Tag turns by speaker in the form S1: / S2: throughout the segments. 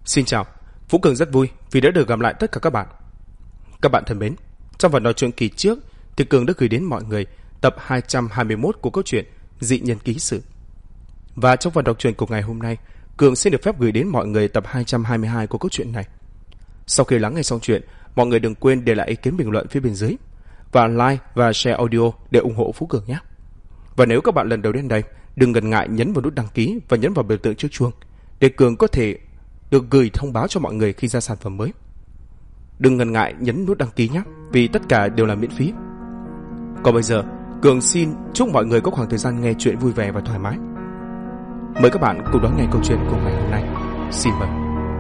S1: Xin chào, Phú Cường rất vui vì đã được gặp lại tất cả các bạn. Các bạn thân mến, trong phần nói chuyện kỳ trước thì Cường đã gửi đến mọi người tập 221 của câu chuyện Dị Nhân Ký Sự. Và trong phần đọc truyện của ngày hôm nay, Cường xin được phép gửi đến mọi người tập 222 của câu chuyện này. Sau khi lắng nghe xong chuyện, mọi người đừng quên để lại ý kiến bình luận phía bên dưới và like và share audio để ủng hộ Phú Cường nhé. Và nếu các bạn lần đầu đến đây, đừng ngần ngại nhấn vào nút đăng ký và nhấn vào biểu tượng chiếc chuông để Cường có thể được gửi thông báo cho mọi người khi ra sản phẩm mới. Đừng ngần ngại nhấn nút đăng ký nhé, vì tất cả đều là miễn phí. Còn bây giờ, Cường xin chúc mọi người có khoảng thời gian nghe chuyện vui vẻ và thoải mái. Mời các bạn cùng đón nghe câu chuyện của ngày hôm nay. Xin mời.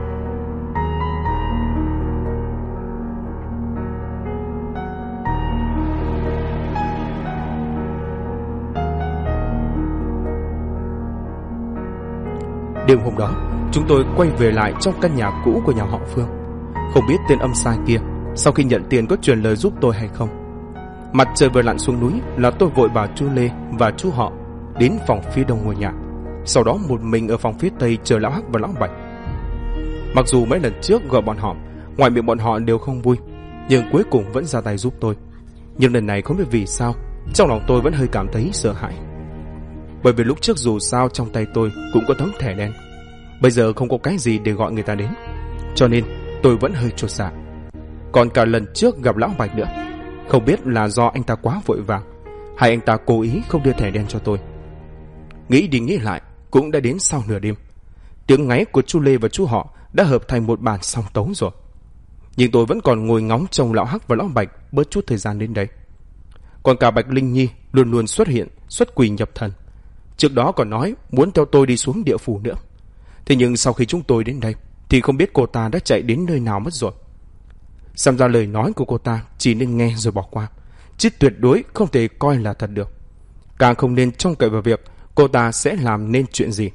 S1: Đêm hôm đó, chúng tôi quay về lại trong căn nhà cũ của nhà họ Phương. Không biết tên âm sai kia sau khi nhận tiền có truyền lời giúp tôi hay không. Mặt trời vừa lặn xuống núi là tôi vội bảo chú Lê và chú họ đến phòng phía đông ngôi nhà, sau đó một mình ở phòng phía tây chờ lão Hắc và lão Bạch. Mặc dù mấy lần trước gọi bọn họ, ngoài miệng bọn họ đều không vui, nhưng cuối cùng vẫn ra tay giúp tôi. Nhưng lần này không biết vì sao, trong lòng tôi vẫn hơi cảm thấy sợ hãi. Bởi vì lúc trước dù sao trong tay tôi cũng có tấm thẻ đen, bây giờ không có cái gì để gọi người ta đến, cho nên tôi vẫn hơi chột dạ. Còn cả lần trước gặp lão Bạch nữa, không biết là do anh ta quá vội vàng hay anh ta cố ý không đưa thẻ đen cho tôi. Nghĩ đi nghĩ lại, cũng đã đến sau nửa đêm. Tiếng ngáy của chú Lê và chú họ đã hợp thành một bản song tấu rồi. Nhưng tôi vẫn còn ngồi ngóng trông lão Hắc và lão Bạch bớt chút thời gian đến đây. Còn cả Bạch Linh Nhi luôn luôn xuất hiện, xuất quỷ nhập thần. Trước đó còn nói muốn theo tôi đi xuống địa phủ nữa. Thế nhưng sau khi chúng tôi đến đây thì không biết cô ta đã chạy đến nơi nào mất rồi. Xem ra lời nói của cô ta chỉ nên nghe rồi bỏ qua, chứ tuyệt đối không thể coi là thật được. Càng không nên trông cậy vào việc cô ta sẽ làm nên chuyện gì.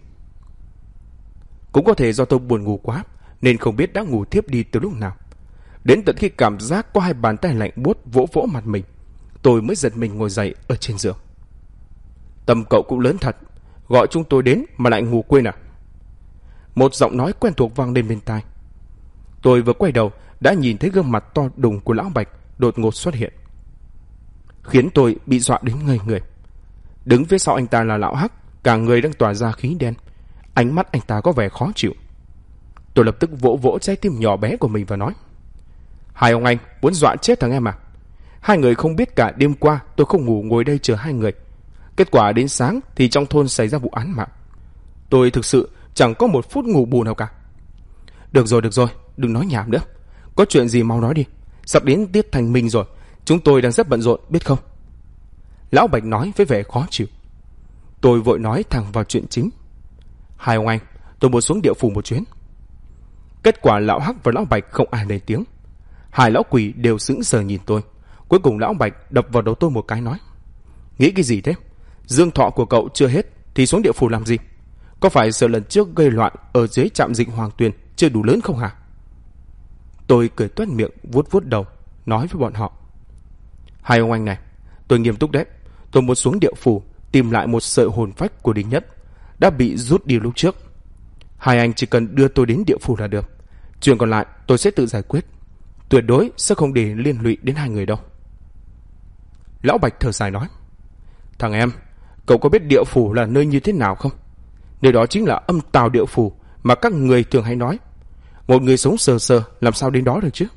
S1: Cũng có thể do tôi buồn ngủ quá nên không biết đã ngủ thiếp đi từ lúc nào. Đến tận khi cảm giác có hai bàn tay lạnh buốt vỗ vỗ mặt mình, tôi mới giật mình ngồi dậy ở trên giường. Tầm cậu cũng lớn thật, gọi chúng tôi đến mà lại ngủ quên à? Một giọng nói quen thuộc vang lên bên tai. Tôi vừa quay đầu đã nhìn thấy gương mặt to đùng của lão Bạch đột ngột xuất hiện, khiến tôi bị dọa đến ngây người. Đứng phía sau anh ta là lão Hắc, cả người đang tỏa ra khí đen, ánh mắt anh ta có vẻ khó chịu. Tôi lập tức vỗ vỗ trái tim nhỏ bé của mình và nói: hai ông anh muốn dọa chết thằng em à? Hai người không biết cả đêm qua tôi không ngủ ngồi đây chờ hai người. Kết quả đến sáng thì trong thôn xảy ra vụ án mạng. Tôi thực sự chẳng có một phút ngủ bù nào cả. Được rồi, đừng nói nhảm nữa. Có chuyện gì mau nói đi. Sắp đến tiết thành minh rồi, chúng tôi đang rất bận rộn biết không? Lão Bạch nói với vẻ khó chịu. Tôi vội nói thẳng vào chuyện chính. Hai ông anh, tôi muốn xuống địa phủ một chuyến. Kết quả lão Hắc và lão Bạch không ai lên tiếng. Hai lão quỷ đều sững sờ nhìn tôi. Cuối cùng lão Bạch đập vào đầu tôi một cái nói: nghĩ cái gì thế? Dương thọ của cậu chưa hết thì xuống địa phủ làm gì? Có phải sợ lần trước gây loạn ở dưới trạm dịch Hoàng Tuyền chưa đủ lớn không hả? Tôi cười toét miệng, vuốt vuốt đầu, nói với bọn họ: hai ông anh này, tôi nghiêm túc đấy. Tôi muốn xuống địa phủ tìm lại một sợi hồn phách của Đinh Nhất đã bị rút đi lúc trước. Hai anh chỉ cần đưa tôi đến địa phủ là được. Chuyện còn lại tôi sẽ tự giải quyết. Tuyệt đối sẽ không để liên lụy đến hai người đâu. Lão Bạch thở dài nói: thằng em, cậu có biết địa phủ là nơi như thế nào không? Nơi đó chính là âm tào địa phủ mà các người thường hay nói. Một người sống sờ sờ làm sao đến đó được chứ?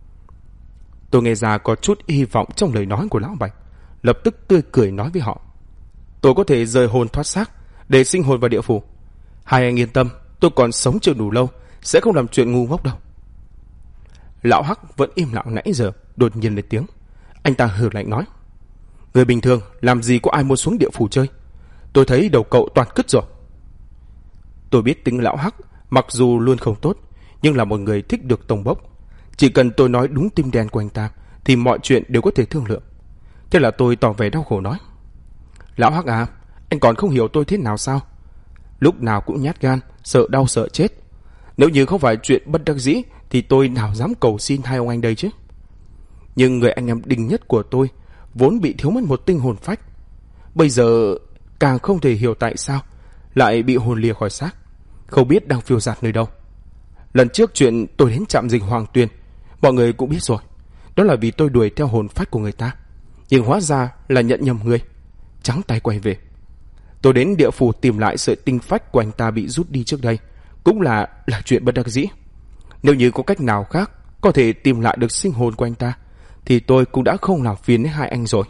S1: Tôi nghe ra có chút hy vọng trong lời nói của lão Bạch, lập tức tươi cười nói với họ: tôi có thể rời hồn thoát xác để sinh hồn vào địa phủ. Hai anh yên tâm, tôi còn sống chưa đủ lâu, sẽ không làm chuyện ngu ngốc đâu. Lão Hắc vẫn im lặng nãy giờ, đột nhiên lên tiếng. Anh ta hừ lạnh nói: người bình thường làm gì có ai muốn xuống địa phủ chơi? Tôi thấy đầu cậu toàn cứt rồi. Tôi biết tính lão Hắc mặc dù luôn không tốt, nhưng là một người thích được tông bốc. Chỉ cần tôi nói đúng tim đen của anh ta thì mọi chuyện đều có thể thương lượng. Thế là tôi tỏ vẻ đau khổ nói: lão Hắc à, anh còn không hiểu tôi thế nào sao? Lúc nào cũng nhát gan, sợ đau sợ chết. Nếu như không phải chuyện bất đắc dĩ thì tôi nào dám cầu xin hai ông anh đây chứ. Nhưng người anh em Đinh Nhất của tôi vốn bị thiếu mất một tinh hồn phách, bây giờ càng không thể hiểu tại sao lại bị hồn lìa khỏi xác, không biết đang phiêu dạt nơi đâu. Lần trước chuyện tôi đến trạm dịch Hoàng Tuyền, mọi người cũng biết rồi. Đó là vì tôi đuổi theo hồn phách của người ta, nhưng hóa ra là nhận nhầm người, trắng tay quay về. Tôi đến địa phủ tìm lại sợi tinh phách của anh ta bị rút đi trước đây, cũng là chuyện bất đắc dĩ. Nếu như có cách nào khác có thể tìm lại được sinh hồn của anh ta, thì tôi cũng đã không làm phiền đến hai anh rồi.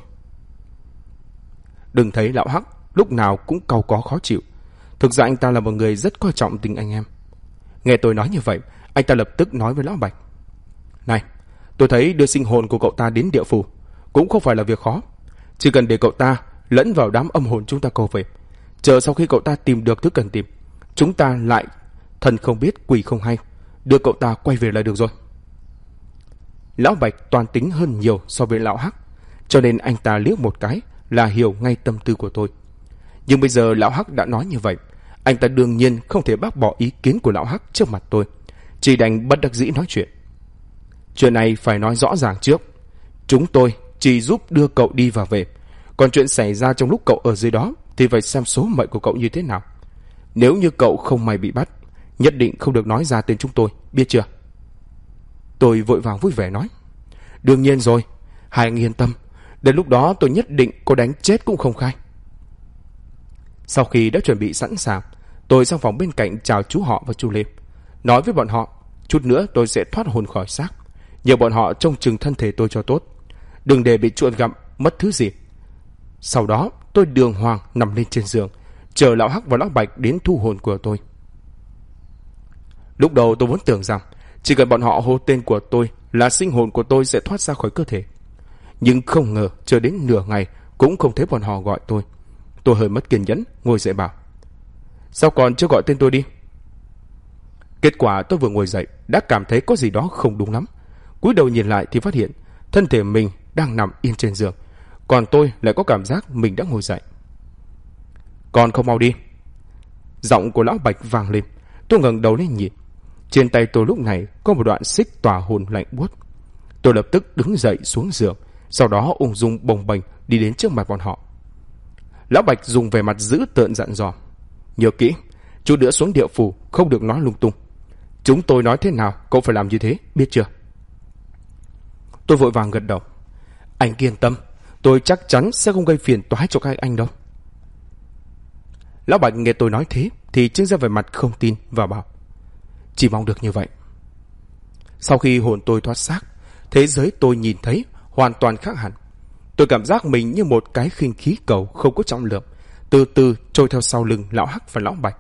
S1: Đừng thấy lão Hắc lúc nào cũng cau có khó chịu. Thực ra anh ta là một người rất coi trọng tình anh em. Nghe tôi nói như vậy, anh ta lập tức nói với lão Bạch: Này, tôi thấy đưa sinh hồn của cậu ta đến địa phủ cũng không phải là việc khó. Chỉ cần để cậu ta lẫn vào đám âm hồn chúng ta cầu về, chờ sau khi cậu ta tìm được thứ cần tìm, chúng ta lại thần không biết quỷ không hay, đưa cậu ta quay về là được rồi. Lão Bạch toan tính hơn nhiều so với lão Hắc, cho nên anh ta liếc một cái là hiểu ngay tâm tư của tôi. Nhưng bây giờ lão Hắc đã nói như vậy, anh ta đương nhiên không thể bác bỏ ý kiến của lão Hắc trước mặt tôi, chỉ đành bất đắc dĩ nói chuyện. Chuyện này phải nói rõ ràng trước. Chúng tôi chỉ giúp đưa cậu đi và về, còn chuyện xảy ra trong lúc cậu ở dưới đó thì phải xem số mệnh của cậu như thế nào. Nếu như cậu không may bị bắt, nhất định không được nói ra tên chúng tôi, biết chưa? Tôi vội vàng vui vẻ nói: Đương nhiên rồi, hai anh yên tâm, đến lúc đó tôi nhất định có đánh chết cũng không khai. Sau khi đã chuẩn bị sẵn sàng, tôi sang phòng bên cạnh chào chú họ và chú Lê, nói với bọn họ chút nữa tôi sẽ thoát hồn khỏi xác, nhờ bọn họ trông chừng thân thể tôi cho tốt, đừng để bị chuột gặm mất thứ gì. Sau đó tôi đường hoàng nằm lên trên giường, chờ lão Hắc và lão Bạch đến thu hồn của tôi. Lúc đầu tôi vốn tưởng rằng chỉ cần bọn họ hô tên của tôi là sinh hồn của tôi sẽ thoát ra khỏi cơ thể, nhưng không ngờ chờ đến nửa ngày cũng không thấy bọn họ gọi tôi. Tôi hơi mất kiên nhẫn, ngồi dậy bảo: Sao còn chưa gọi tên tôi đi? Kết quả tôi vừa ngồi dậy đã cảm thấy có gì đó không đúng lắm. Cúi đầu nhìn lại thì phát hiện thân thể mình đang nằm yên trên giường, còn tôi lại có cảm giác mình đã ngồi dậy. Còn không mau đi! Giọng của lão Bạch vang lên. Tôi ngẩng đầu lên nhìn. Trên tay tôi lúc này có một đoạn xích tỏa hồn lạnh buốt. Tôi lập tức đứng dậy xuống giường, sau đó ung dung bồng bềnh đi đến trước mặt bọn họ. Lão Bạch dùng vẻ mặt dữ tợn dặn dò: Nhớ kỹ, chút nữa xuống địa phủ không được nói lung tung. Chúng tôi nói thế nào cậu phải làm như thế, biết chưa? Tôi vội vàng gật đầu: Anh yên tâm, tôi chắc chắn sẽ không gây phiền toái cho các anh đâu. Lão Bạch nghe tôi nói thế thì trưng ra vẻ mặt không tin và bảo: Chỉ mong được như vậy. Sau khi hồn tôi thoát xác, thế giới tôi nhìn thấy hoàn toàn khác hẳn. Tôi cảm giác mình như một cái khinh khí cầu không có trọng lượng, từ từ trôi theo sau lưng lão Hắc và lão Bạch.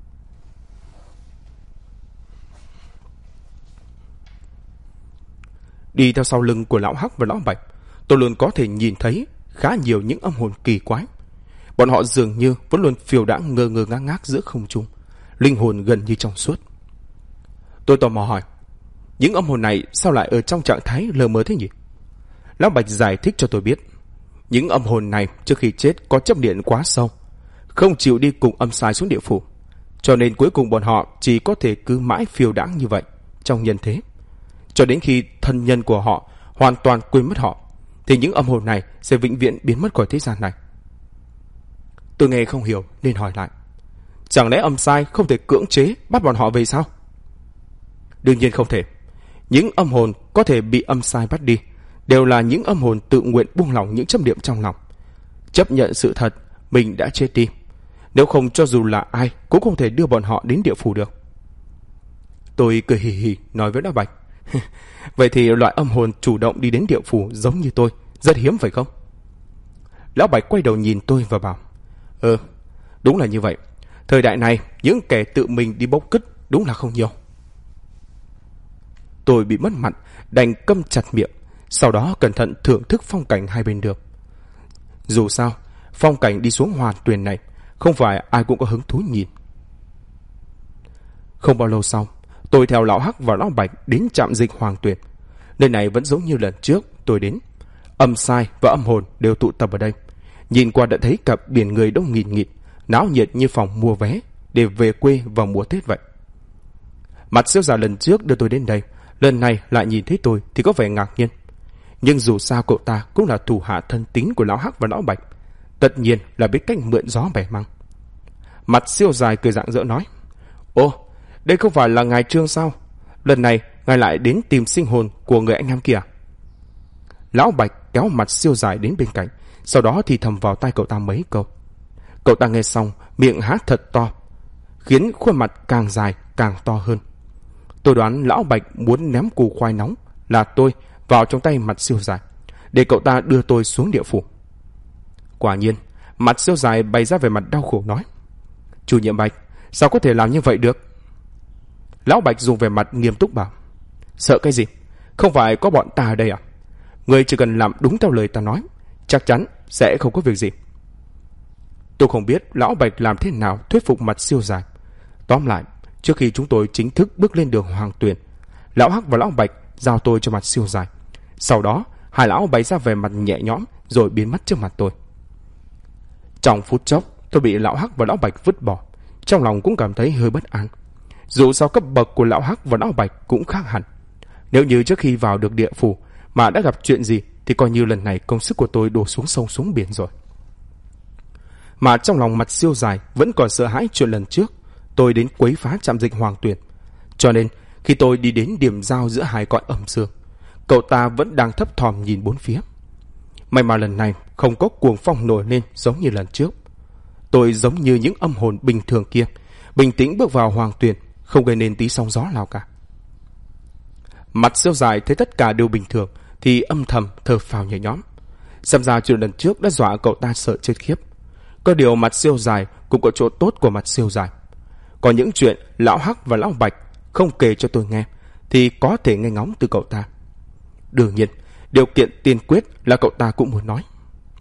S1: Đi theo sau lưng của lão Hắc và lão Bạch, tôi luôn có thể nhìn thấy khá nhiều những âm hồn kỳ quái. Bọn họ dường như vẫn luôn phiêu đãng ngơ ngơ ngác ngác giữa không trung, linh hồn gần như trong suốt. Tôi tò mò hỏi: Những âm hồn này sao lại ở trong trạng thái lờ mờ thế nhỉ? Lão Bạch giải thích cho tôi biết: Những âm hồn này trước khi chết có chấp niệm quá sâu, không chịu đi cùng âm sai xuống địa phủ, cho nên cuối cùng bọn họ chỉ có thể cứ mãi phiêu đãng như vậy trong nhân thế, cho đến khi thân nhân của họ hoàn toàn quên mất họ, thì những âm hồn này sẽ vĩnh viễn biến mất khỏi thế gian này. Tôi nghe không hiểu nên hỏi lại: Chẳng lẽ âm sai không thể cưỡng chế bắt bọn họ về sao? Đương nhiên không thể. Những âm hồn có thể bị âm sai bắt đi đều là những âm hồn tự nguyện buông lỏng những chấp niệm trong lòng, chấp nhận sự thật mình đã chết đi. Nếu không, cho dù là ai cũng không thể đưa bọn họ đến địa phủ được. Tôi cười hì hì nói với lão Bạch: Vậy thì loại âm hồn chủ động đi đến địa phủ giống như tôi rất hiếm phải không? Lão Bạch quay đầu nhìn tôi và bảo: Đúng là như vậy. Thời đại này những kẻ tự mình đi bốc cứt đúng là không nhiều. Tôi bị mất mặt, đành câm chặt miệng, sau đó cẩn thận thưởng thức phong cảnh hai bên đường. Dù sao, phong cảnh đi xuống Hoàn Tuyền này không phải ai cũng có hứng thú nhìn. Không bao lâu sau, tôi theo lão Hắc và lão Bạch đến trạm dịch Hoàng Tuyền. Nơi này vẫn giống như lần trước tôi đến. Âm sai và âm hồn đều tụ tập ở đây. Nhìn qua đã thấy cả biển người đông nghìn nghịt, náo nhiệt như phòng mua vé để về quê vào mùa Tết vậy. Mặt siêu già lần trước đưa tôi đến đây, lần này lại nhìn thấy tôi thì có vẻ ngạc nhiên. Nhưng dù sao cậu ta cũng là thủ hạ thân tín của lão Hắc và lão Bạch, tất nhiên là biết cách mượn gió bẻ măng. Mặt siêu dài cười rạng rỡ nói: Ô, đây không phải là ngài Trương sao? lần này ngài lại đến tìm sinh hồn của người anh em kia. Lão Bạch kéo Mặt Siêu Dài đến bên cạnh, sau đó thì thầm vào tai cậu ta mấy câu. Cậu ta nghe xong, miệng há thật to, khiến khuôn mặt càng dài càng to hơn. Tôi đoán Lão Bạch muốn ném củ khoai nóng là tôi vào trong tay Mặt Siêu Dài, để cậu ta đưa tôi xuống địa phủ. Quả nhiên, Mặt Siêu Dài bày ra vẻ mặt đau khổ nói: Chủ nhiệm Bạch, sao có thể làm như vậy được? Lão Bạch dùng vẻ mặt nghiêm túc bảo: Sợ cái gì? Không phải có bọn ta ở đây à? Người chỉ cần làm đúng theo lời ta nói, chắc chắn sẽ không có việc gì. Tôi không biết Lão Bạch làm thế nào thuyết phục Mặt Siêu Dài. Tóm lại, trước khi chúng tôi chính thức bước lên đường Hoàng Tuyền, Lão Hắc và Lão Bạch giao tôi cho Mặt Siêu Dài. Sau đó, hai lão bày ra vẻ mặt nhẹ nhõm rồi biến mất trước mặt tôi. Trong phút chốc, tôi bị Lão Hắc và Lão Bạch vứt bỏ, trong lòng cũng cảm thấy hơi bất an. Dù sao cấp bậc của Lão Hắc và Lão Bạch cũng khác hẳn. Nếu như trước khi vào được địa phủ mà đã gặp chuyện gì thì coi như lần này công sức của tôi đổ xuống sông xuống biển rồi. Mà trong lòng Mặt Siêu Dài vẫn còn sợ hãi chuyện lần trước tôi đến quấy phá trạm dịch Hoàng Tuyền. Cho nên khi tôi đi đến điểm giao giữa hai cõi âm dương, cậu ta vẫn đang thấp thỏm nhìn bốn phía. May mà lần này không có cuồng phong nổi lên giống như lần trước. Tôi giống như những âm hồn bình thường kia, bình tĩnh bước vào Hoàng Tuyền, không gây nên tí sóng gió nào cả. Mặt Siêu Dài thấy tất cả đều bình thường thì âm thầm thở phào nhẹ nhõm. Xem ra chuyện lần trước đã dọa cậu ta sợ chết khiếp. Có điều Mặt Siêu Dài cũng có chỗ tốt của Mặt Siêu Dài. Có những chuyện Lão Hắc và Lão Bạch không kể cho tôi nghe thì có thể nghe ngóng từ cậu ta. Đương nhiên, điều kiện tiên quyết là cậu ta cũng muốn nói.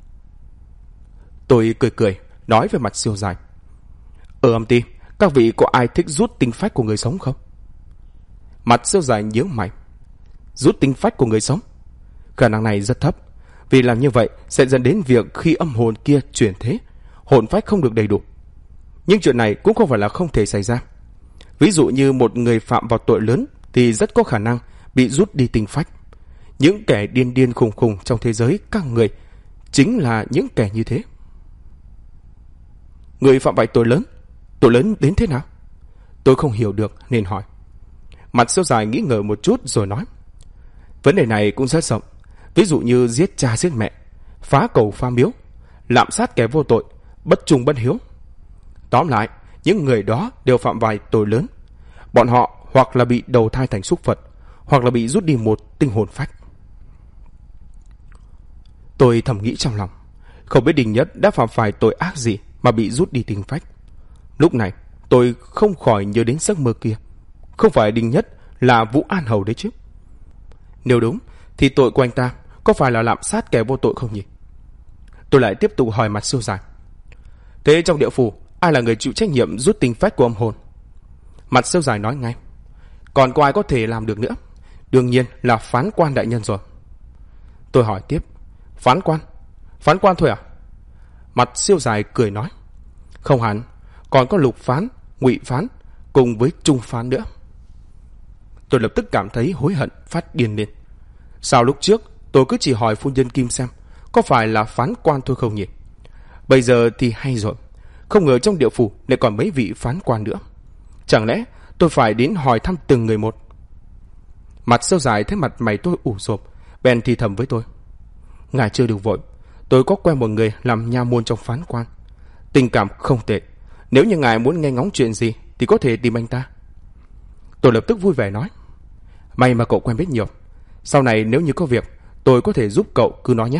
S1: Tôi cười cười nói về Mặt Siêu Dài: Ở âm ty, các vị có ai thích rút tinh phách của người sống không? Mặt Siêu Dài nhíu mày: Rút tinh phách của người sống? Khả năng này rất thấp, vì làm như vậy sẽ dẫn đến việc khi âm hồn kia chuyển thế, hồn phách không được đầy đủ. Nhưng chuyện này cũng không phải là không thể xảy ra. Ví dụ như một người phạm vào tội lớn thì rất có khả năng bị rút đi tinh phách. Những kẻ điên điên khùng khùng trong thế giới các người chính là những kẻ như thế. Người phạm phải tội lớn đến thế nào? Tôi không hiểu được nên hỏi. Mặt Siêu Dài nghĩ ngợi một chút rồi nói: Vấn đề này cũng rất rộng. Ví dụ như giết cha giết mẹ, phá cầu phá miếu, lạm sát kẻ vô tội, bất trung bất hiếu. Tóm lại, những người đó đều phạm vài tội lớn. Bọn họ hoặc là bị đầu thai thành súc vật, hoặc là bị rút đi một tinh hồn phách. Tôi thầm nghĩ trong lòng, không biết Đình Nhất đã phạm phải tội ác gì mà bị rút đi tinh phách. Lúc này tôi không khỏi nhớ đến giấc mơ kia. Không phải Đình Nhất là Vũ An Hầu đấy chứ? Nếu đúng thì tội của anh ta có phải là lạm sát kẻ vô tội không nhỉ? Tôi lại tiếp tục hỏi Mặt Siêu Dài: Thế trong địa phủ ai là người chịu trách nhiệm rút tinh phách của âm hồn? Mặt Siêu Dài nói ngay: Còn có ai có thể làm được nữa? Đương nhiên là phán quan đại nhân rồi. Tôi hỏi tiếp: Phán quan thôi à? Mặt Siêu Dài cười nói: Không hẳn, còn có lục phán, ngụy phán cùng với trung phán nữa. Tôi lập tức cảm thấy hối hận phát điên lên. Sao lúc trước tôi cứ chỉ hỏi phu nhân Kim xem có phải là phán quan thôi không nhỉ? Bây giờ thì hay rồi, không ngờ trong địa phủ lại còn mấy vị phán quan nữa. Chẳng lẽ tôi phải đến hỏi thăm từng người một? Mặt Siêu Dài thấy mặt mày tôi ủ rộp, bèn thì thầm với tôi: Ngài chưa được vội, tôi có quen một người làm nha môn trong phán quan, tình cảm không tệ. Nếu như ngài muốn nghe ngóng chuyện gì thì có thể tìm anh ta. Tôi lập tức vui vẻ nói: May mà cậu quen biết nhiều, sau này nếu như có việc tôi có thể giúp cậu, cứ nói nhé.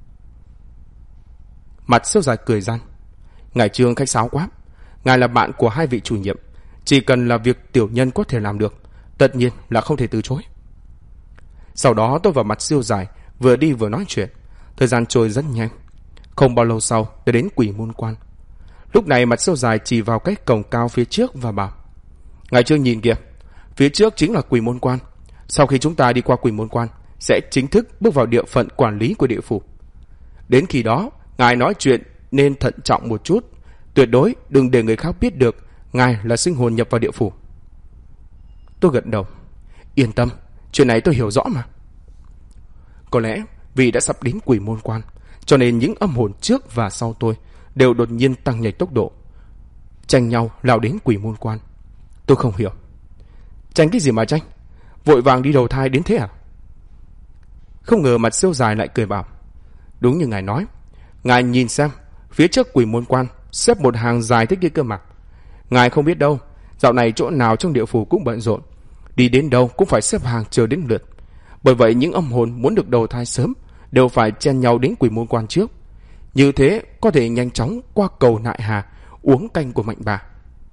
S1: Mặt Siêu Dài cười gian: Ngài Trương khách sáo quá. Ngài là bạn của hai vị chủ nhiệm, chỉ cần là việc tiểu nhân có thể làm được, tất nhiên là không thể từ chối. Sau đó tôi và Mặt Siêu Dài vừa đi vừa nói chuyện. Thời gian trôi rất nhanh. Không bao lâu sau đã đến Quỷ Môn Quan. Lúc này Mặt Siêu Dài chỉ vào cái cổng cao phía trước và bảo: Ngài Trương nhìn kìa, phía trước chính là Quỷ Môn Quan. Sau khi chúng ta đi qua Quỷ Môn Quan sẽ chính thức bước vào địa phận quản lý của địa phủ. Đến khi đó ngài nói chuyện nên thận trọng một chút, tuyệt đối đừng để người khác biết được ngài là sinh hồn nhập vào địa phủ. Tôi gật đầu: Yên tâm, chuyện này tôi hiểu rõ mà. Có lẽ vì đã sắp đến Quỷ Môn Quan, cho nên những âm hồn trước và sau tôi đều đột nhiên tăng nhanh tốc độ, tranh nhau lao đến Quỷ Môn Quan. Tôi không hiểu. Tranh cái gì mà tranh? vội vàng đi đầu thai đến thế à? Không ngờ Mặt Siêu Dài lại cười bảo, đúng như ngài nói. Ngài nhìn xem, phía trước Quỷ Môn Quan xếp một hàng dài thế kia cơ mà. Ngài không biết đâu, dạo này chỗ nào trong địa phủ cũng bận rộn, đi đến đâu cũng phải xếp hàng chờ đến lượt. Bởi vậy những âm hồn muốn được đầu thai sớm đều phải chen nhau đến Quỷ Môn Quan trước. Như thế có thể nhanh chóng qua cầu Nại Hà, uống canh của Mạnh Bà.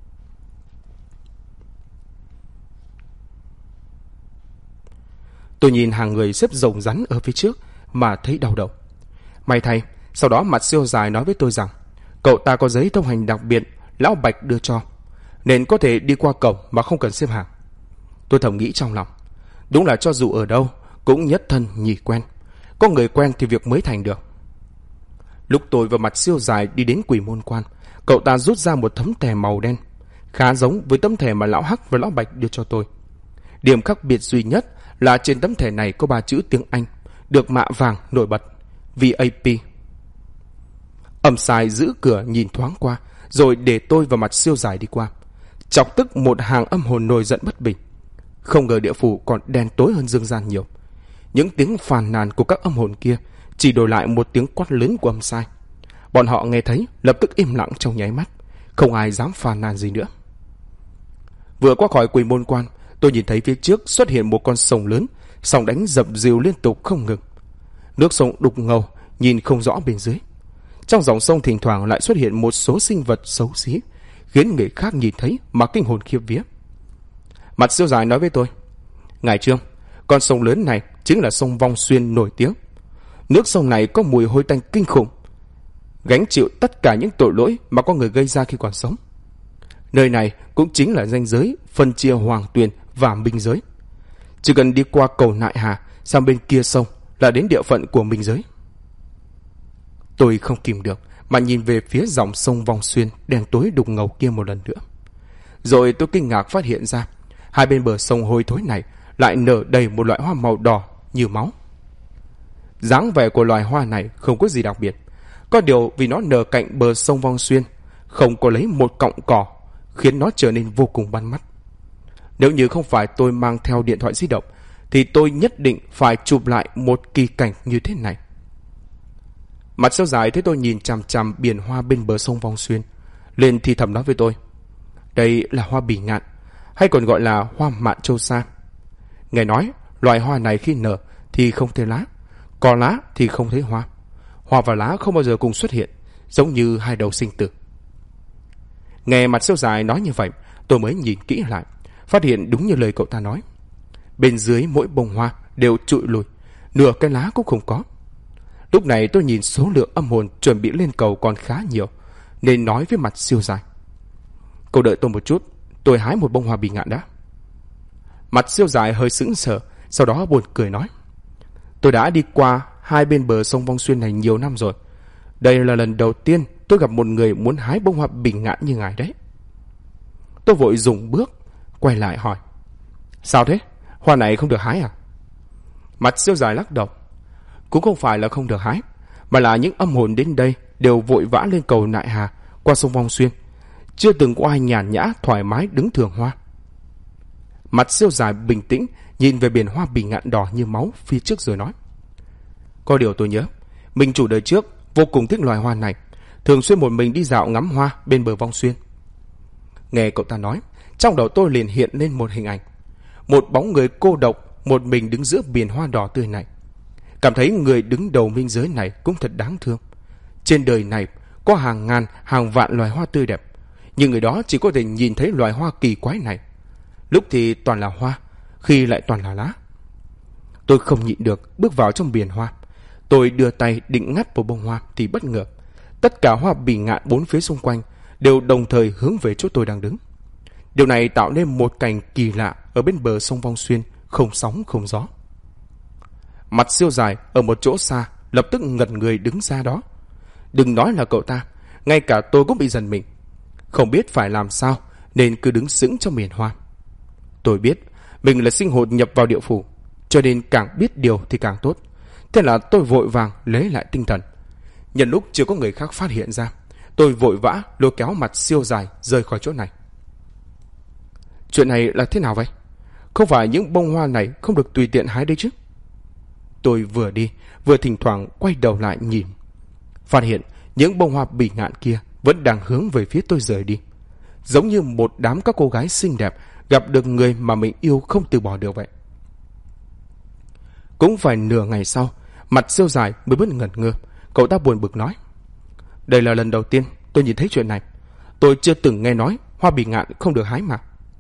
S1: Tôi nhìn hàng người xếp rồng rắn ở phía trước mà thấy đau đầu. May thay, sau đó Mặt Siêu Dài nói với tôi rằng cậu ta có giấy thông hành đặc biệt lão Bạch đưa cho, nên có thể đi qua cổng mà không cần xếp hàng. Tôi thầm nghĩ trong lòng, đúng là cho dù ở đâu cũng nhất thân nhì quen, có người quen thì việc mới thành được. Lúc tôi và Mặt Siêu Dài đi đến Quỷ Môn Quan, cậu ta rút ra một tấm thẻ màu đen, khá giống với tấm thẻ mà lão Hắc và lão Bạch đưa cho tôi. Điểm khác biệt duy nhất là trên tấm thẻ này có 3 chữ tiếng Anh được mạ vàng nổi bật: VIP. Âm Sai giữ cửa nhìn thoáng qua, rồi để tôi và Mặt Siêu Dài đi qua, chọc tức một hàng âm hồn nổi giận bất bình. Không ngờ địa phủ còn đen tối hơn dương gian nhiều. Những tiếng phàn nàn của các âm hồn kia chỉ đổi lại một tiếng quát lớn của Âm Sai. Bọn họ nghe thấy lập tức im lặng trong nháy mắt, không ai dám phàn nàn gì nữa. Vừa qua khỏi Quỷ Môn Quan, tôi nhìn thấy phía trước xuất hiện một con sông lớn, sóng đánh dập dìu liên tục không ngừng. Nước sông đục ngầu, nhìn không rõ bên dưới. Trong dòng sông thỉnh thoảng lại xuất hiện một số sinh vật xấu xí, khiến người khác nhìn thấy mà kinh hồn khiếp vía. Mặt Siêu Dài nói với tôi, ngài Trương, con sông lớn này chính là sông Vong Xuyên nổi tiếng. Nước sông này có mùi hôi tanh kinh khủng, gánh chịu tất cả những tội lỗi mà con người gây ra khi còn sống. Nơi này cũng chính là ranh giới phân chia hoàng tuyền và minh giới. Chỉ cần đi qua cầu Nại Hà sang bên kia sông là đến địa phận của minh giới. Tôi không kìm được mà nhìn về phía dòng sông Vong Xuyên đen tối đục ngầu kia một lần nữa. Rồi tôi kinh ngạc phát hiện ra hai bên bờ sông hôi thối này lại nở đầy một loại hoa màu đỏ như máu. Dáng vẻ của loài hoa này không có gì đặc biệt, có điều vì nó nở cạnh bờ sông Vong Xuyên, không có lấy một cọng cỏ, khiến nó trở nên vô cùng bắt mắt. Nếu như không phải tôi mang theo điện thoại di động thì tôi nhất định phải chụp lại một kỳ cảnh như thế này. Mặt Siêu Dài thấy tôi nhìn chằm chằm biển hoa bên bờ sông Vong Xuyên, liền thì thầm nói với tôi, đây là hoa bỉ ngạn, hay còn gọi là hoa mạn châu sa. Nghe nói loài hoa này khi nở thì không thấy lá, có lá thì không thấy hoa. Hoa và lá không bao giờ cùng xuất hiện, giống như hai đầu sinh tử. Nghe Mặt Siêu Dài nói như vậy, tôi mới nhìn kỹ lại, phát hiện đúng như lời cậu ta nói. Bên dưới mỗi bông hoa đều trụi lùi, nửa cái lá cũng không có. Lúc này tôi nhìn số lượng âm hồn chuẩn bị lên cầu còn khá nhiều, nên nói với Mặt Siêu Dài, cậu đợi tôi một chút, tôi hái một bông hoa bỉ ngạn đã. Mặt Siêu Dài hơi sững sờ, sau đó buồn cười nói, tôi đã đi qua hai bên bờ sông Vong Xuyên này nhiều năm rồi. Đây là lần đầu tiên tôi gặp một người muốn hái bông hoa bỉ ngạn như ngài đấy. Tôi vội dừng bước quay lại hỏi, sao thế, hoa này không được hái à? Mặt Siêu Dài lắc đầu, cũng không phải là không được hái, mà là những âm hồn đến đây đều vội vã lên cầu Nại Hà qua sông Vong Xuyên, chưa từng có ai nhàn nhã thoải mái đứng thưởng hoa. Mặt Siêu Dài bình tĩnh nhìn về biển hoa bỉ ngạn đỏ như máu phía trước rồi nói, có điều tôi nhớ mình chủ đời trước vô cùng thích loài hoa này, thường xuyên một mình đi dạo ngắm hoa bên bờ Vong Xuyên. Nghe cậu ta nói, trong đầu tôi liền hiện lên một hình ảnh, một bóng người cô độc một mình đứng giữa biển hoa đỏ tươi này. Cảm thấy người đứng đầu minh giới này cũng thật đáng thương. Trên đời này có hàng ngàn hàng vạn loài hoa tươi đẹp, nhưng người đó chỉ có thể nhìn thấy loài hoa kỳ quái này. Lúc thì toàn là hoa, khi lại toàn là lá. Tôi không nhịn được bước vào trong biển hoa. Tôi đưa tay định ngắt vào bông hoa thì bất ngờ tất cả hoa bỉ ngạn bốn phía xung quanh đều đồng thời hướng về chỗ tôi đang đứng. Điều này tạo nên một cảnh kỳ lạ ở bên bờ sông Vong Xuyên, không sóng không gió. Mặt Siêu Dài ở một chỗ xa lập tức ngẩn người đứng ra đó. Đừng nói là cậu ta, ngay cả tôi cũng bị giật mình, không biết phải làm sao nên cứ đứng sững trong biển hoa. Tôi biết mình là sinh hồn nhập vào địa phủ, cho nên càng biết điều thì càng tốt. Thế là tôi vội vàng lấy lại tinh thần. Nhân lúc chưa có người khác phát hiện ra, tôi vội vã lôi kéo Mặt Siêu Dài rời khỏi chỗ này. Chuyện này là thế nào vậy? không phải những bông hoa này không được tùy tiện hái đấy chứ? Tôi vừa đi, vừa thỉnh thoảng quay đầu lại nhìn. Phát hiện những bông hoa bỉ ngạn kia vẫn đang hướng về phía tôi rời đi. Giống như một đám các cô gái xinh đẹp gặp được người mà mình yêu không từ bỏ được vậy. Cũng phải nửa ngày sau, mặt Siêu Dài mới bất ngẩn ngơ. Cậu ta buồn bực nói: đây là lần đầu tiên tôi nhìn thấy chuyện này. Tôi chưa từng nghe nói hoa bỉ ngạn không được hái mà.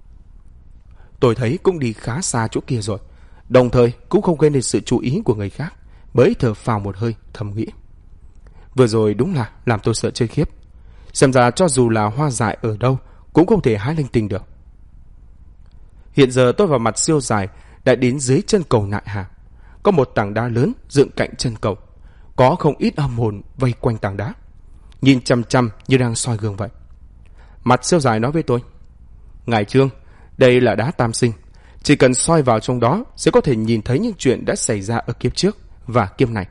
S1: Tôi thấy cũng đi khá xa chỗ kia rồi, đồng thời cũng không gây nên sự chú ý của người khác, mới thở phào một hơi thầm nghĩ: vừa rồi đúng là làm tôi sợ chơi khiếp. Xem ra cho dù là hoa dại ở đâu cũng không thể hái linh tinh được. Hiện giờ tôi và mặt Siêu Dài đã đến dưới chân cầu Nại Hà. Có một tảng đá lớn dựng cạnh chân cầu, có không ít âm hồn vây quanh tảng đá, nhìn chăm chăm như đang soi gương vậy. Mặt Siêu Dài nói với tôi: ngài Trương, đây là đá tam sinh, chỉ cần soi vào trong đó sẽ có thể nhìn thấy những chuyện đã xảy ra ở kiếp trước và kiếp này.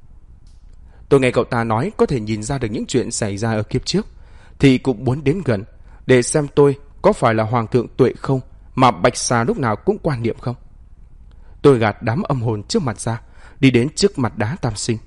S1: Tôi nghe cậu ta nói có thể nhìn ra được những chuyện xảy ra ở kiếp trước, thì cũng muốn đến gần để xem tôi có phải là hoàng thượng Tuệ không mà Bạch Xà lúc nào cũng quan niệm không. Tôi gạt đám âm hồn trước mặt ra, đi đến trước mặt đá tam sinh.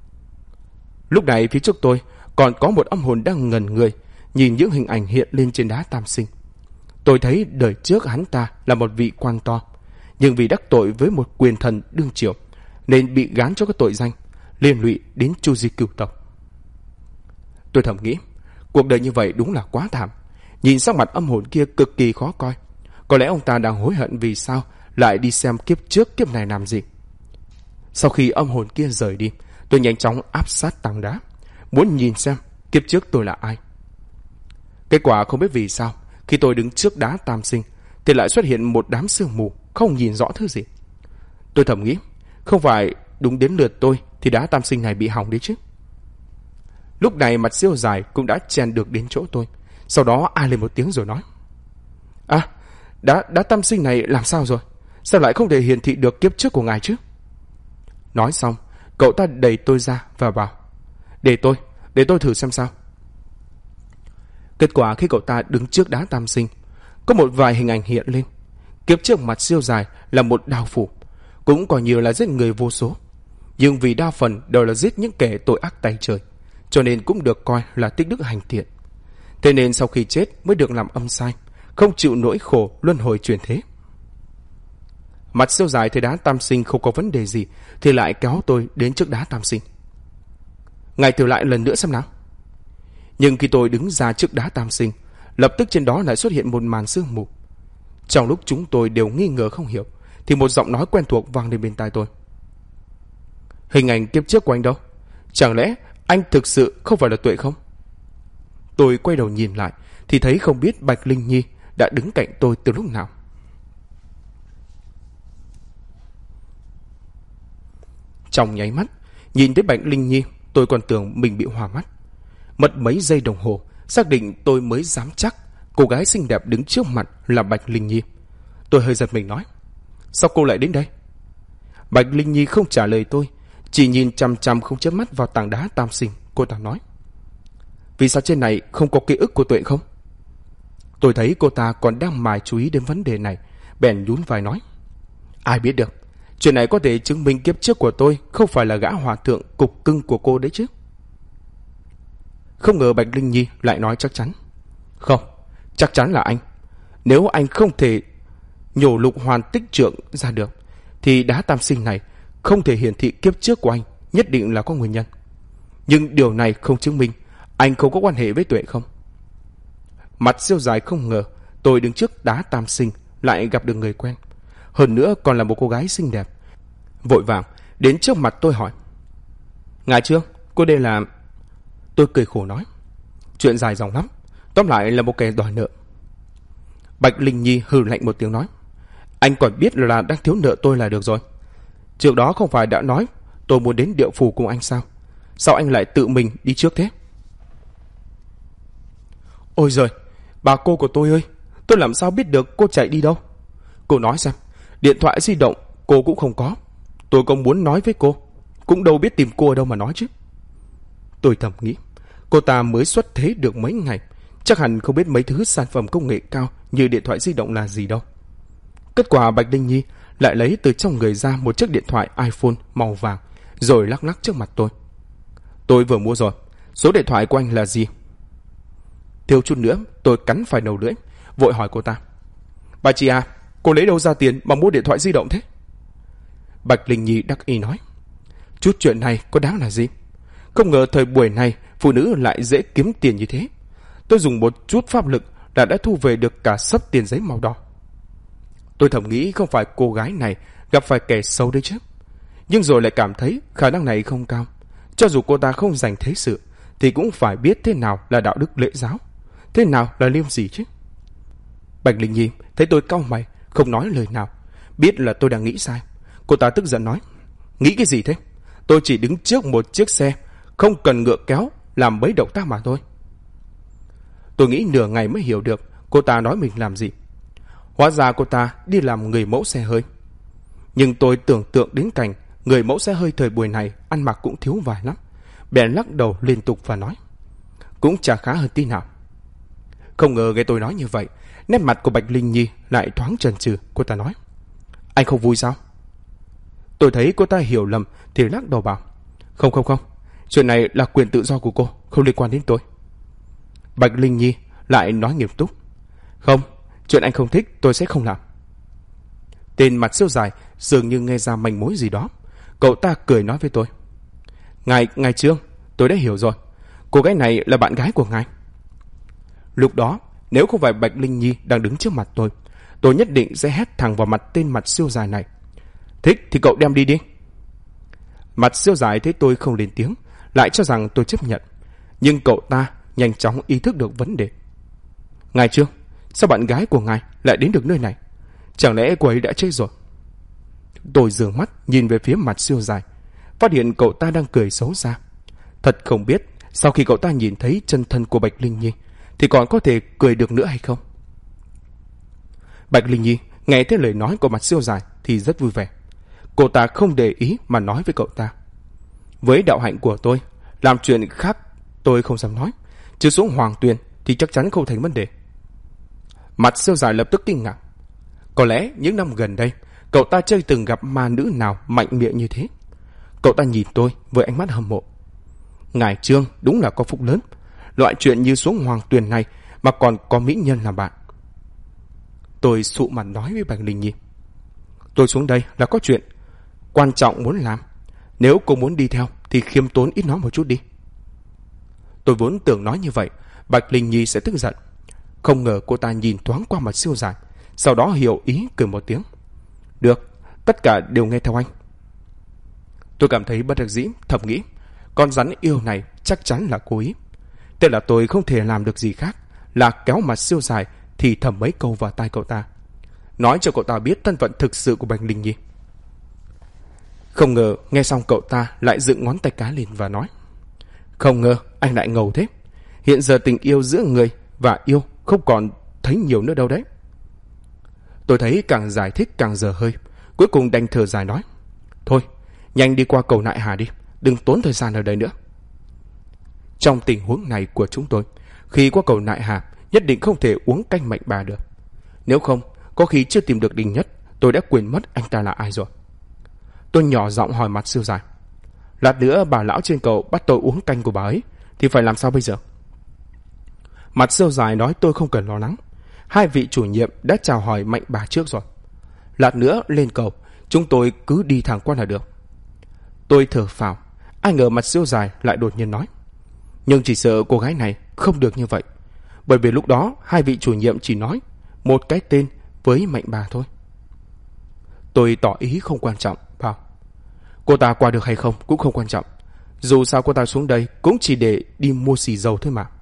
S1: Lúc này phía trước tôi còn có một âm hồn đang ngẩn người nhìn những hình ảnh hiện lên trên đá tam sinh. Tôi thấy đời trước hắn ta là một vị quan to, nhưng vì đắc tội với một quyền thần đương triều nên bị gán cho các tội danh liên lụy đến chu di cửu tộc. Tôi thầm nghĩ, cuộc đời như vậy đúng là quá thảm. Nhìn sắc mặt âm hồn kia cực kỳ khó coi. Có lẽ ông ta đang hối hận vì sao lại đi xem kiếp trước kiếp này làm gì. Sau khi âm hồn kia rời đi, tôi nhanh chóng áp sát tảng đá, muốn nhìn xem kiếp trước tôi là ai. Kết quả không biết vì sao, khi tôi đứng trước đá tam sinh thì lại xuất hiện một đám sương mù, không nhìn rõ thứ gì. Tôi thầm nghĩ, không phải đúng đến lượt tôi thì đá tam sinh này bị hỏng đấy chứ. Lúc này mặt Siêu Dài cũng đã chen được đến chỗ tôi. Sau đó a lên một tiếng rồi nói: à, đá tam sinh này làm sao rồi? Sao lại không thể hiển thị được kiếp trước của ngài chứ? Nói xong, cậu ta đẩy tôi ra và bảo: để tôi thử xem sao. Kết quả khi cậu ta đứng trước đá tam sinh, có một vài hình ảnh hiện lên. Kiếp trước mặt Siêu Dài là một đao phủ, cũng có nhiều là giết người vô số, nhưng vì đa phần đều là giết những kẻ tội ác tày trời, cho nên cũng được coi là tích đức hành thiện. Thế nên sau khi chết mới được làm âm sai, không chịu nỗi khổ luân hồi chuyển thế. Mặt Siêu Dài thấy đá tam sinh không có vấn đề gì thì lại kéo tôi đến trước đá tam sinh. Ngài thử lại lần nữa xem nào. Nhưng khi tôi đứng ra trước đá tam sinh, lập tức trên đó lại xuất hiện một màn sương mù. Trong lúc chúng tôi đều nghi ngờ không hiểu, thì một giọng nói quen thuộc vang lên bên tai tôi: hình ảnh kiếp trước của anh đâu? Chẳng lẽ anh thực sự không phải là Tuệ không? Tôi quay đầu nhìn lại thì thấy không biết Bạch Linh Nhi đã đứng cạnh tôi từ lúc nào. Trong nháy mắt nhìn thấy Bạch Linh Nhi, tôi còn tưởng mình bị hoa mắt. Mất mấy giây đồng hồ xác định tôi mới dám chắc cô gái xinh đẹp đứng trước mặt là Bạch Linh Nhi. Tôi hơi giật mình nói: sao cô lại đến đây? Bạch Linh Nhi không trả lời tôi, chỉ nhìn chằm chằm không chớp mắt vào tảng đá tam sinh. Cô ta nói: vì sao trên này không có ký ức của Tuệ không? Tôi thấy cô ta còn đang mải chú ý đến vấn đề này, bèn nhún vai nói: ai biết được, chuyện này có thể chứng minh kiếp trước của tôi không phải là gã hòa thượng cục cưng của cô đấy chứ. Không ngờ Bạch Linh Nhi lại nói chắc chắn: không, chắc chắn là anh. Nếu anh không thể nhổ lục hoàn tích trượng ra được thì đá tam sinh này không thể hiển thị kiếp trước của anh, nhất định là có nguyên nhân. Nhưng điều này không chứng minh anh không có quan hệ với Tuệ không? Mặt Siêu Dài không ngờ tôi đứng trước đá tam sinh lại gặp được người quen, hơn nữa còn là một cô gái xinh đẹp. Vội vàng đến trước mặt tôi hỏi: ngài Trương, cô đây là... Tôi cười khổ nói: chuyện dài dòng lắm, tóm lại là một kẻ đòi nợ. Bạch Linh Nhi hừ lạnh một tiếng nói: anh còn biết là đang thiếu nợ tôi là được rồi. Trước đó không phải đã nói tôi muốn đến địa phủ cùng anh sao? Sao anh lại tự mình đi trước thế? Ôi giời, bà cô của tôi ơi, tôi làm sao biết được cô chạy đi đâu? Cô nói xem, điện thoại di động cô cũng không có. Tôi có muốn nói với cô, cũng đâu biết tìm cô ở đâu mà nói chứ. Tôi thầm nghĩ, cô ta mới xuất thế được mấy ngày, chắc hẳn không biết mấy thứ sản phẩm công nghệ cao như điện thoại di động là gì đâu. Kết quả Bạch Linh Nhi lại lấy từ trong người ra một chiếc điện thoại iPhone màu vàng, rồi lắc lắc trước mặt tôi. Tôi vừa mua rồi, số điện thoại của anh là gì? Thiếu chút nữa tôi cắn phải đầu lưỡi, vội hỏi cô ta. Bà chị à, cô lấy đâu ra tiền mà mua điện thoại di động thế? Bạch Linh Nhi đắc ý nói. Chút chuyện này có đáng là gì? Không ngờ thời buổi này phụ nữ lại dễ kiếm tiền như thế. Tôi dùng một chút pháp lực đã thu về được cả xấp tiền giấy màu đỏ. Tôi thầm nghĩ không phải cô gái này gặp phải kẻ xấu đấy chứ. Nhưng rồi lại cảm thấy khả năng này không cao. Cho dù cô ta không dành thế sự thì cũng phải biết thế nào là đạo đức lễ giáo, thế nào là liêm sỉ chứ. Bạch Linh Nhi thấy tôi cau mày, không nói lời nào, biết là tôi đang nghĩ sai. Cô ta tức giận nói. Nghĩ cái gì thế? Tôi chỉ đứng trước một chiếc xe, không cần ngựa kéo, làm mấy động tác mà thôi. Tôi nghĩ nửa ngày mới hiểu được cô ta nói mình làm gì. Hóa ra cô ta đi làm người mẫu xe hơi. Nhưng tôi tưởng tượng đến cảnh người mẫu xe hơi thời buổi này ăn mặc cũng thiếu vải lắm, bèn lắc đầu liên tục và nói. Cũng chả khá hơn tí nào. Không ngờ nghe tôi nói như vậy, nét mặt của Bạch Linh Nhi lại thoáng chần chừ. Cô ta nói. Anh không vui sao? Tôi thấy cô ta hiểu lầm thì lắc đầu bảo. Không, chuyện này là quyền tự do của cô, không liên quan đến tôi. Bạch Linh Nhi lại nói nghiêm túc. Không, chuyện anh không thích tôi sẽ không làm. Tên mặt siêu dài dường như nghe ra manh mối gì đó. Cậu ta cười nói với tôi. Ngài Trương, tôi đã hiểu rồi. Cô gái này là bạn gái của ngài. Lúc đó, nếu không phải Bạch Linh Nhi đang đứng trước mặt tôi nhất định sẽ hét thẳng vào mặt tên mặt siêu dài này. Thích thì cậu đem đi đi. Mặt siêu dài thấy tôi không lên tiếng, lại cho rằng tôi chấp nhận. Nhưng cậu ta nhanh chóng ý thức được vấn đề. Ngài Trương, sao bạn gái của ngài lại đến được nơi này? Chẳng lẽ cô ấy đã chết rồi? Tôi dường mắt nhìn về phía mặt siêu dài, phát hiện cậu ta đang cười xấu xa. Thật không biết sau khi cậu ta nhìn thấy chân thân của Bạch Linh Nhi thì còn có thể cười được nữa hay không. Bạch Linh Nhi nghe thấy lời nói của mặt siêu dài thì rất vui vẻ. Cô ta không để ý mà nói với cậu ta. Với đạo hạnh của tôi, làm chuyện khác tôi không dám nói, chứ xuống Hoàng Tuyền thì chắc chắn không thành vấn đề. Mặt siêu dài lập tức kinh ngạc. Có lẽ những năm gần đây cậu ta chưa từng gặp ma nữ nào mạnh miệng như thế. Cậu ta nhìn tôi với ánh mắt hâm mộ. Ngài Trương đúng là có phúc lớn, loại chuyện như xuống Hoàng Tuyền này mà còn có mỹ nhân làm bạn. Tôi sụ mặt nói với Bạch Linh Nhi. Tôi xuống đây là có chuyện quan trọng muốn làm. Nếu cô muốn đi theo thì khiêm tốn ít nói một chút đi. Tôi vốn tưởng nói như vậy Bạch Linh Nhi sẽ tức giận. Không ngờ cô ta nhìn thoáng qua mặt siêu dài, sau đó hiểu ý cười một tiếng. Được, tất cả đều nghe theo anh. Tôi cảm thấy bất đắc dĩ, thầm nghĩ con rắn yêu này chắc chắn là cố ý. Thế là tôi không thể làm được gì khác là kéo mặt siêu dài thì thầm mấy câu vào tai cậu ta, nói cho cậu ta biết thân phận thực sự của Bạch Linh Nhi. Không ngờ nghe xong cậu ta lại dựng ngón tay cái lên và nói. Không ngờ anh lại ngầu thế. Hiện giờ tình yêu giữa người và yêu không còn thấy nhiều nữa đâu đấy. Tôi thấy càng giải thích càng dở hơi, cuối cùng đành thở dài nói. Thôi, nhanh đi qua cầu Nại Hà đi, đừng tốn thời gian ở đây nữa. Trong tình huống này của chúng tôi, khi qua cầu Nại Hà nhất định không thể uống canh Mạnh Bà được. Nếu không, có khi chưa tìm được Đình Nhất, tôi đã quên mất anh ta là ai rồi. Tôi nhỏ giọng hỏi mặt siêu dài. Lát nữa bà lão trên cầu bắt tôi uống canh của bà ấy thì phải làm sao bây giờ? Mặt siêu dài nói tôi không cần lo lắng. Hai vị chủ nhiệm đã chào hỏi Mạnh Bà trước rồi. Lát nữa lên cầu, chúng tôi cứ đi thẳng qua là được. Tôi thở phào, ai ngờ mặt siêu dài lại đột nhiên nói. Nhưng chỉ sợ cô gái này không được như vậy. Bởi vì lúc đó hai vị chủ nhiệm chỉ nói một cái tên với Mạnh Bà thôi. Tôi tỏ ý không quan trọng, bảo cô ta qua được hay không cũng không quan trọng. Dù sao cô ta xuống đây cũng chỉ để đi mua xì dầu thôi mà.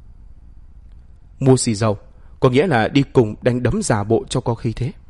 S1: Mua xì dầu có nghĩa là đi cùng đánh đấm giả bộ cho có khí thế.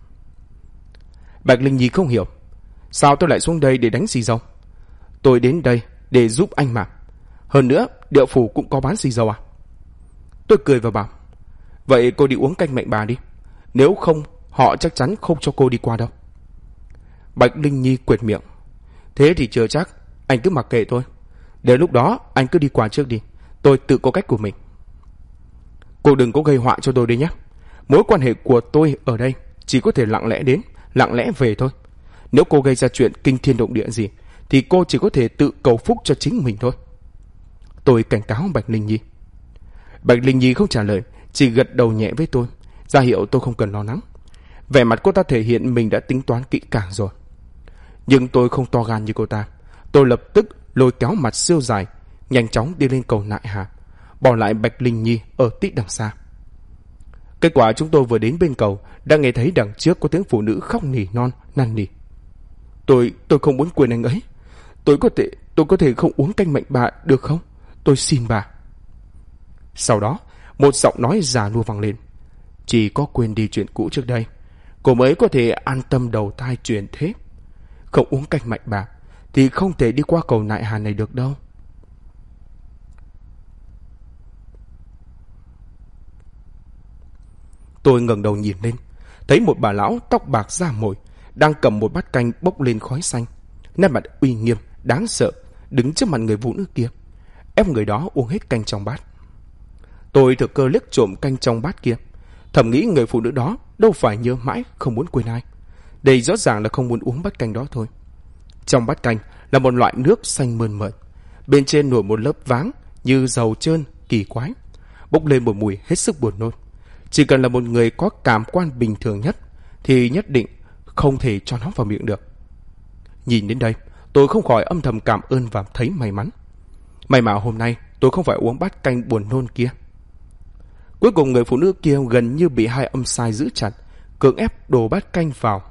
S1: Bạch Linh Nhi không hiểu. Sao tôi lại xuống đây để đánh xì dầu? Tôi đến đây để giúp anh mà. Hơn nữa địa phủ cũng có bán xì dầu à? Tôi cười và bảo. Vậy cô đi uống canh Mạnh Bà đi. Nếu không họ chắc chắn không cho cô đi qua đâu. Bạch Linh Nhi quệt miệng. Thế thì chưa chắc, anh cứ mặc kệ tôi. Đến lúc đó anh cứ đi qua trước đi, tôi tự có cách của mình. Cô đừng có gây họa cho tôi đi nhé. Mối quan hệ của tôi ở đây chỉ có thể lặng lẽ đến, lặng lẽ về thôi. Nếu cô gây ra chuyện kinh thiên động địa gì thì cô chỉ có thể tự cầu phúc cho chính mình thôi. Tôi cảnh cáo Bạch Linh Nhi. Bạch Linh Nhi không trả lời, chỉ gật đầu nhẹ với tôi, ra hiệu tôi không cần lo lắng. Vẻ mặt cô ta thể hiện mình đã tính toán kỹ càng rồi. Nhưng tôi không to gan như cô ta. Tôi lập tức lôi kéo Mặt Siêu Dài, nhanh chóng đi lên cầu Nại Hà, bỏ lại Bạch Linh Nhi ở tít đằng xa. Kết quả chúng tôi vừa đến bên cầu đã nghe thấy đằng trước có tiếng phụ nữ khóc nỉ non năn nỉ. Tôi không muốn quên anh ấy. Tôi có thể không uống canh mạnh bà được không? Tôi xin bà. Sau đó một giọng nói già nua vang lên. Chỉ có quên đi chuyện cũ trước đây, cô mới có thể an tâm đầu thai chuyển thế. Không uống canh mạnh bà thì không thể đi qua cầu Nại Hà này được đâu. Tôi ngẩng đầu nhìn lên, thấy một bà lão tóc bạc da mồi đang cầm một bát canh bốc lên khói xanh, nét mặt uy nghiêm đáng sợ, đứng trước mặt người phụ nữ kia, ép người đó uống hết canh trong bát. Tôi thực cơ liếc trộm canh trong bát kia, thầm nghĩ người phụ nữ đó đâu phải nhớ mãi không muốn quên ai. Đây rõ ràng là không muốn uống bát canh đó thôi. Trong bát canh là một loại nước xanh mơn mởn, bên trên nổi một lớp váng như dầu trơn kỳ quái, bốc lên một mùi hết sức buồn nôn. Chỉ cần là một người có cảm quan bình thường nhất thì nhất định không thể cho nó vào miệng được. Nhìn đến đây, tôi không khỏi âm thầm cảm ơn và thấy may mắn. May mà hôm nay tôi không phải uống bát canh buồn nôn kia. Cuối cùng người phụ nữ kia gần như bị hai âm sai giữ chặt, cưỡng ép đổ bát canh vào.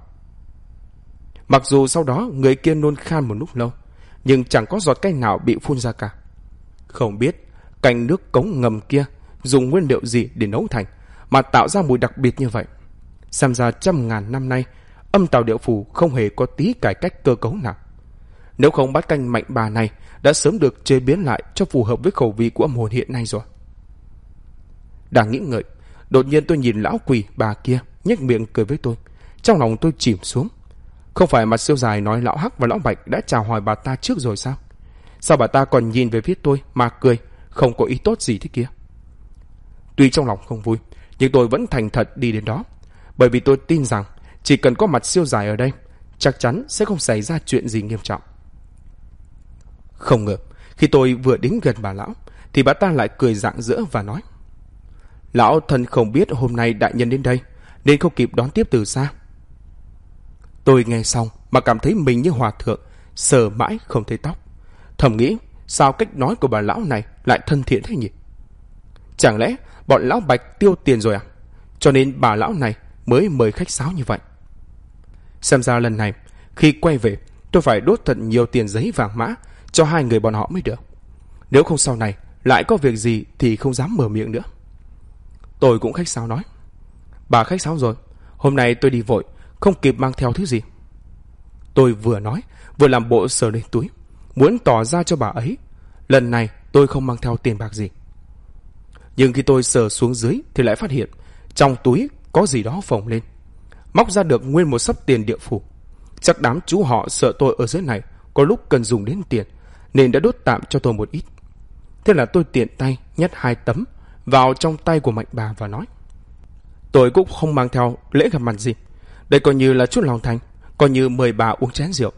S1: Mặc dù sau đó người kia nôn khan một lúc lâu, nhưng chẳng có giọt canh nào bị phun ra cả. Không biết canh nước cống ngầm kia dùng nguyên liệu gì để nấu thành mà tạo ra mùi đặc biệt như vậy. Xem ra trăm ngàn năm nay Âm Tào Địa Phủ không hề có tí cải cách cơ cấu nào. Nếu không bát canh mạnh bà này đã sớm được chế biến lại cho phù hợp với khẩu vị của âm hồn hiện nay rồi. Đang nghĩ ngợi, đột nhiên tôi nhìn lão quỷ bà kia nhếch miệng cười với tôi. Trong lòng tôi chìm xuống. Không phải Mặt Siêu Dài nói lão Hắc và lão Bạch đã chào hỏi bà ta trước rồi sao? Sao bà ta còn nhìn về phía tôi mà cười, không có ý tốt gì thế kia? Tuy trong lòng không vui, nhưng tôi vẫn thành thật đi đến đó, bởi vì tôi tin rằng chỉ cần có Mặt Siêu Dài ở đây, chắc chắn sẽ không xảy ra chuyện gì nghiêm trọng. Không ngờ, khi tôi vừa đến gần bà lão, thì bà ta lại cười rạng rỡ và nói: Lão thân không biết hôm nay đại nhân đến đây, nên không kịp đón tiếp từ xa. Tôi nghe xong mà cảm thấy mình như hòa thượng, sờ mãi không thấy tóc. Thầm nghĩ, sao cách nói của bà lão này lại thân thiện thế nhỉ? Chẳng lẽ bọn lão Bạch tiêu tiền rồi à? Cho nên bà lão này mới mời khách sáo như vậy. Xem ra lần này, khi quay về, tôi phải đốt thật nhiều tiền giấy vàng mã cho hai người bọn họ mới được. Nếu không sau này lại có việc gì thì không dám mở miệng nữa. Tôi cũng khách sáo nói: Bà khách sáo rồi, hôm nay tôi đi vội, không kịp mang theo thứ gì. Tôi vừa nói vừa làm bộ sờ lên túi, muốn tỏ ra cho bà ấy lần này tôi không mang theo tiền bạc gì. Nhưng khi tôi sờ xuống dưới thì lại phát hiện trong túi có gì đó phồng lên, móc ra được nguyên một xấp tiền địa phủ. Chắc đám chú họ sợ tôi ở dưới này có lúc cần dùng đến tiền, nên đã đốt tạm cho tôi một ít. Thế là tôi tiện tay nhét 2 tấm vào trong tay của Mạnh bà và nói: Tôi cũng không mang theo lễ gặp mặt gì, đây coi như là chút lòng thành, coi như mời bà uống chén rượu.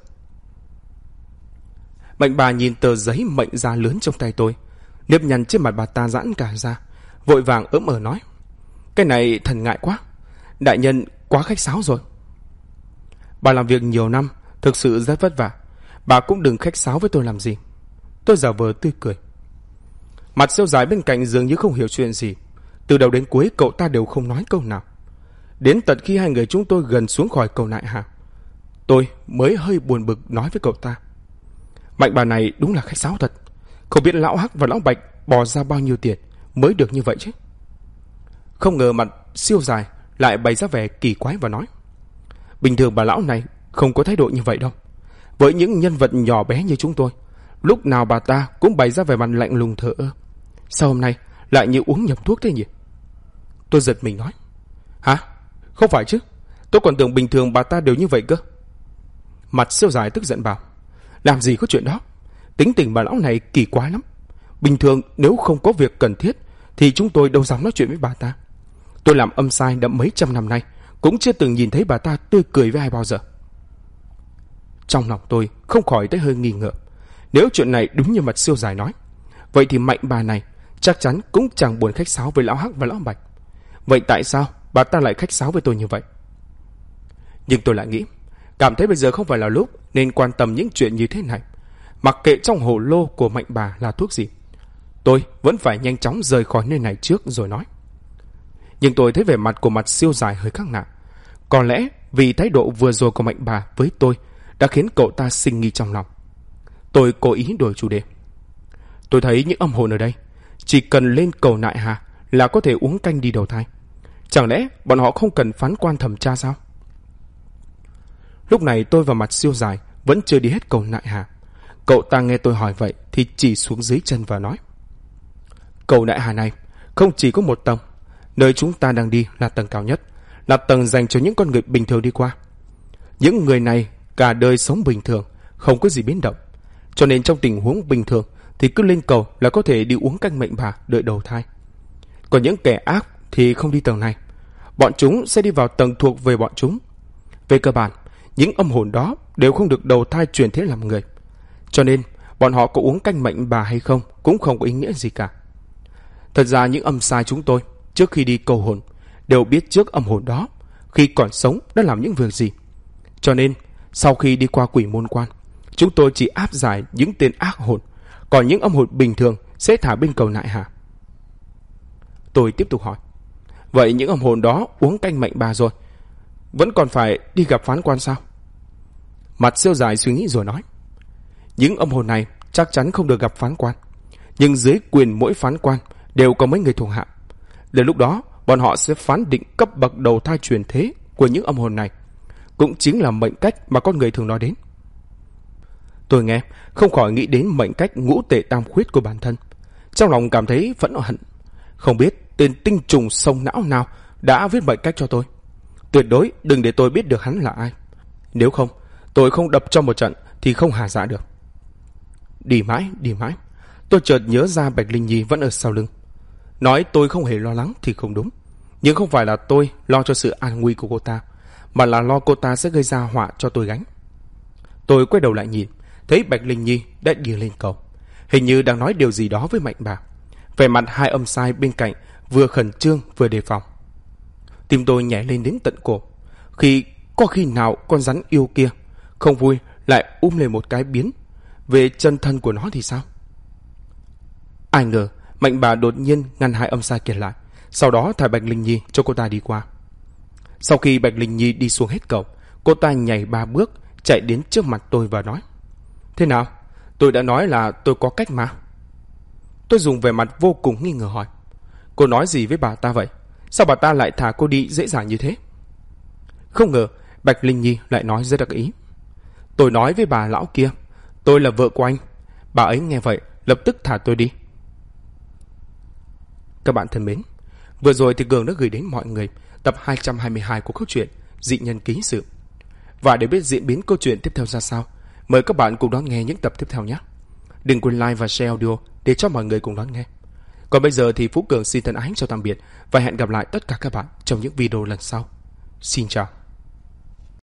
S1: Mạnh bà nhìn tờ giấy mệnh giá lớn trong tay tôi, nếp nhăn trên mặt bà ta giãn cả ra, vội vàng ỡm ở nói: Cái này thần ngại quá, đại nhân quá khách sáo rồi. Bà làm việc nhiều năm, thực sự rất vất vả, bà cũng đừng khách sáo với tôi làm gì. Tôi giả vờ tươi cười. Mặt Siêu Dài bên cạnh dường như không hiểu chuyện gì. Từ đầu đến cuối cậu ta đều không nói câu nào. Đến tận khi hai người chúng tôi gần xuống khỏi cầu Nại Hà, tôi mới hơi buồn bực nói với cậu ta: Mạnh bà này đúng là khách sáo thật, không biết lão Hắc và lão Bạch bỏ ra bao nhiêu tiền mới được như vậy chứ. Không ngờ Mặt Siêu Dài lại bày ra vẻ kỳ quái và nói: Bình thường bà lão này không có thái độ như vậy đâu. Với những nhân vật nhỏ bé như chúng tôi, lúc nào bà ta cũng bày ra vẻ mặt lạnh lùng thờ ơ. Sao hôm nay lại như uống nhầm thuốc thế nhỉ? Tôi giật mình nói: Hả? Không phải chứ, tôi còn tưởng bình thường bà ta đều như vậy cơ. Mặt Siêu Dài tức giận bảo: Làm gì có chuyện đó, tính tình bà lão này kỳ quái lắm. Bình thường nếu không có việc cần thiết thì chúng tôi đâu dám nói chuyện với bà ta. Tôi làm âm sai đã mấy trăm năm nay, cũng chưa từng nhìn thấy bà ta tươi cười với ai bao giờ. Trong lòng tôi không khỏi thấy hơi nghi ngờ. Nếu chuyện này đúng như Mật Siêu Dài nói, vậy thì Mạnh bà này chắc chắn cũng chẳng buồn khách sáo với lão Hắc và lão Bạch. Vậy tại sao bà ta lại khách sáo với tôi như vậy? Nhưng tôi lại nghĩ, cảm thấy bây giờ không phải là lúc nên quan tâm những chuyện như thế này. Mặc kệ trong hồ lô của Mạnh bà là thuốc gì, tôi vẫn phải nhanh chóng rời khỏi nơi này trước rồi nói. Nhưng tôi thấy vẻ mặt của Mật Siêu Dài hơi khác lạ. Có lẽ vì thái độ vừa rồi của Mạnh bà với tôi đã khiến cậu ta sinh nghi trong lòng. Tôi cố ý đổi chủ đề. Tôi thấy những âm hồn ở đây chỉ cần lên cầu Nại Hà là có thể uống canh đi đầu thai. Chẳng lẽ bọn họ không cần phán quan thẩm tra sao? Lúc này tôi và Mật Siêu Dài vẫn chưa đi hết cầu Nại Hà. Cậu ta nghe tôi hỏi vậy thì chỉ xuống dưới chân và nói: cầu Nại Hà này không chỉ có một tầng. Nơi chúng ta đang đi là tầng cao nhất, là tầng dành cho những con người bình thường đi qua. Những người này cả đời sống bình thường, không có gì biến động. Cho nên trong tình huống bình thường thì cứ lên cầu là có thể đi uống canh mệnh bà đợi đầu thai. Còn những kẻ ác thì không đi tầng này. Bọn chúng sẽ đi vào tầng thuộc về bọn chúng. Về cơ bản, những âm hồn đó đều không được đầu thai chuyển thế làm người. Cho nên bọn họ có uống canh mệnh bà hay không cũng không có ý nghĩa gì cả. Thật ra những âm sai chúng tôi trước khi đi cầu hồn đều biết trước âm hồn đó khi còn sống đã làm những việc gì. Cho nên sau khi đi qua quỷ môn quan, chúng tôi chỉ áp giải những tên ác hồn, còn những âm hồn bình thường sẽ thả bên cầu Nại Hà. Tôi tiếp tục hỏi: vậy những âm hồn đó uống canh mệnh bà rồi, vẫn còn phải đi gặp phán quan sao? Mật Siêu Dài suy nghĩ rồi nói: những âm hồn này chắc chắn không được gặp phán quan, nhưng dưới quyền mỗi phán quan đều có mấy người thuộc hạ. Đến lúc đó bọn họ sẽ phán định cấp bậc đầu thai truyền thế của những âm hồn này, cũng chính là mệnh cách mà con người thường nói đến. Tôi nghe không khỏi nghĩ đến mệnh cách ngũ tệ tam khuyết của bản thân, trong lòng cảm thấy phẫn hận. Không biết tên tinh trùng sông não nào đã viết mệnh cách cho tôi. Tuyệt đối đừng để tôi biết được hắn là ai. Nếu không, tôi không đập cho một trận thì không hà dạ được. Đi mãi, tôi chợt nhớ ra Bạch Linh Nhi vẫn ở sau lưng. Nói tôi không hề lo lắng thì không đúng. Nhưng không phải là tôi lo cho sự an nguy của cô ta, mà là lo cô ta sẽ gây ra họa cho tôi gánh. Tôi quay đầu lại nhìn, thấy Bạch Linh Nhi đã đi lên cầu, hình như đang nói điều gì đó với Mạnh bà. Vẻ mặt hai âm sai bên cạnh vừa khẩn trương vừa đề phòng. Tim tôi nhảy lên đến tận cổ. Có khi nào con rắn yêu kia không vui lại lên một cái biến về chân thân của nó thì sao? Ai ngờ Mạnh bà đột nhiên ngăn hai âm sai kia lại, sau đó thả Bạch Linh Nhi cho cô ta đi qua. Sau khi Bạch Linh Nhi đi xuống hết cầu, cô ta nhảy 3 bước chạy đến trước mặt tôi và nói: thế nào? Tôi đã nói là tôi có cách mà. Tôi dùng vẻ mặt vô cùng nghi ngờ hỏi: cô nói gì với bà ta vậy? Sao bà ta lại thả cô đi dễ dàng như thế? Không ngờ Bạch Linh Nhi lại nói rất đắc ý: tôi nói với bà lão kia, tôi là vợ của anh. Bà ấy nghe vậy lập tức thả tôi đi. Các bạn thân mến, vừa rồi thì Cường đã gửi đến mọi người tập 222 của câu chuyện Dị Nhân Ký Sự. Và để biết diễn biến câu chuyện tiếp theo ra sao, mời các bạn cùng đón nghe những tập tiếp theo nhé. Đừng quên like và share audio để cho mọi người cùng đón nghe. Còn bây giờ thì Phú Cường xin thân ái chào tạm biệt và hẹn gặp lại tất cả các bạn trong những video lần sau. Xin chào.